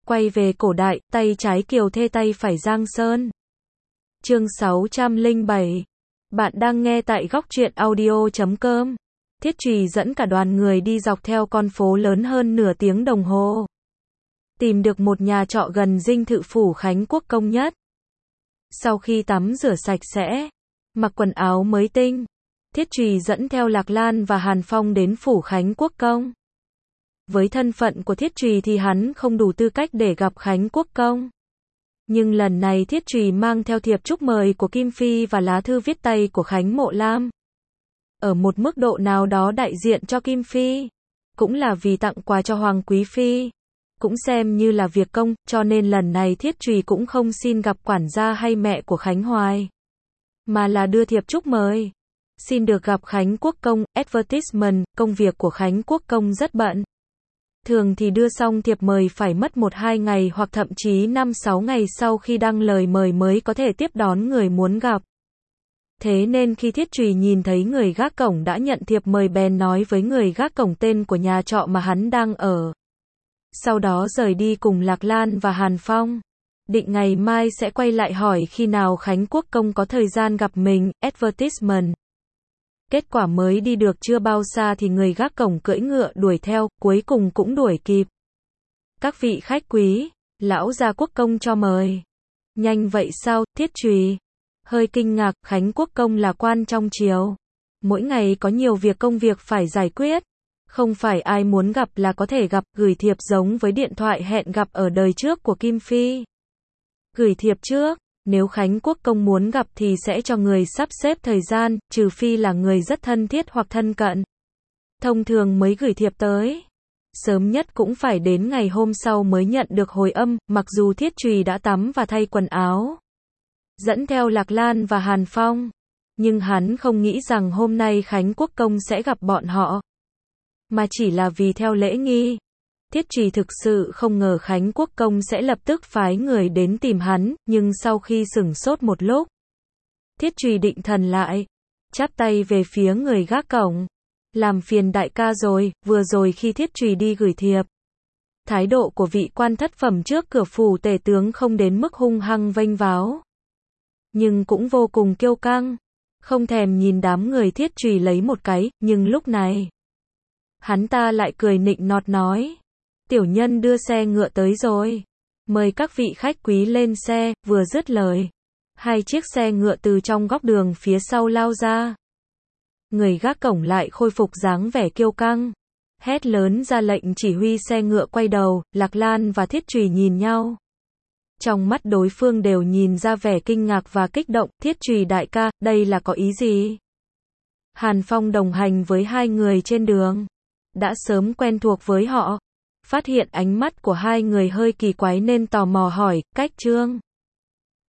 Quay về cổ đại, tay trái Kiều Thê tay phải Giang Sơn. Chương 607. Bạn đang nghe tại Góc Truyện Audio.com. Thiết Trùy dẫn cả đoàn người đi dọc theo con phố lớn hơn nửa tiếng đồng hồ. Tìm được một nhà trọ gần dinh thự phủ Khánh Quốc công nhất. Sau khi tắm rửa sạch sẽ, mặc quần áo mới tinh, Thiết Trùy dẫn theo Lạc Lan và Hàn Phong đến phủ Khánh Quốc công. Với thân phận của Thiết Trùy thì hắn không đủ tư cách để gặp Khánh Quốc công. Nhưng lần này Thiết Trùy mang theo thiệp chúc mời của Kim Phi và lá thư viết tay của Khánh Mộ Lam. Ở một mức độ nào đó đại diện cho Kim Phi, cũng là vì tặng quà cho Hoàng Quý Phi, cũng xem như là việc công, cho nên lần này Thiết Trùy cũng không xin gặp quản gia hay mẹ của Khánh Hoài, mà là đưa thiệp chúc mời. Xin được gặp Khánh Quốc công, advertisement, công việc của Khánh Quốc công rất bận. Thường thì đưa xong thiệp mời phải mất 1-2 ngày hoặc thậm chí 5-6 ngày sau khi đăng lời mời mới có thể tiếp đón người muốn gặp. Thế nên khi Thiết Trùy nhìn thấy người gác cổng đã nhận thiệp mời bèn nói với người gác cổng tên của nhà trọ mà hắn đang ở. Sau đó rời đi cùng Lạc Lan và Hàn Phong. Định ngày mai sẽ quay lại hỏi khi nào Khánh Quốc công có thời gian gặp mình, advertisement. Kết quả mới đi được chưa bao xa thì người gác cổng cưỡi ngựa đuổi theo, cuối cùng cũng đuổi kịp. Các vị khách quý, lão gia quốc công cho mời. Nhanh vậy sao, Thiết Trùy? Hơi kinh ngạc, Khánh Quốc công là quan trong triều. Mỗi ngày có nhiều việc công việc phải giải quyết. Không phải ai muốn gặp là có thể gặp, gửi thiệp giống với điện thoại hẹn gặp ở đời trước của Kim Phi. Gửi thiệp trước. Nếu Khánh Quốc công muốn gặp thì sẽ cho người sắp xếp thời gian, trừ phi là người rất thân thiết hoặc thân cận. Thông thường mới gửi thiệp tới. Sớm nhất cũng phải đến ngày hôm sau mới nhận được hồi âm, mặc dù Thiết Trùy đã tắm và thay quần áo. Dẫn theo Lạc Lan và Hàn Phong. Nhưng hắn không nghĩ rằng hôm nay Khánh Quốc công sẽ gặp bọn họ. Mà chỉ là vì theo lễ nghi. Thiết Trùy thực sự không ngờ Khánh Quốc công sẽ lập tức phái người đến tìm hắn, nhưng sau khi sửng sốt một lúc, Thiết Trùy định thần lại, chắp tay về phía người gác cổng. Làm phiền đại ca rồi, vừa rồi khi Thiết Trùy đi gửi thiệp, thái độ của vị quan thất phẩm trước cửa phủ tể tướng không đến mức hung hăng vênh váo, nhưng cũng vô cùng kiêu căng, không thèm nhìn đám người Thiết Trùy lấy một cái, nhưng lúc này, hắn ta lại cười nịnh nọt nói. Tiểu nhân đưa xe ngựa tới rồi. Mời các vị khách quý lên xe, vừa dứt lời. 2 chiếc xe ngựa từ trong góc đường phía sau lao ra. Người gác cổng lại khôi phục dáng vẻ kiêu căng. Hét lớn ra lệnh chỉ huy xe ngựa quay đầu, Lạc Lan và Thiết Trùy nhìn nhau. Trong mắt đối phương đều nhìn ra vẻ kinh ngạc và kích động, Thiết Trùy đại ca, đây là có ý gì? Hàn Phong đồng hành với hai người trên đường. Đã sớm quen thuộc với họ. Phát hiện ánh mắt của hai người hơi kỳ quái nên tò mò hỏi, cách trương.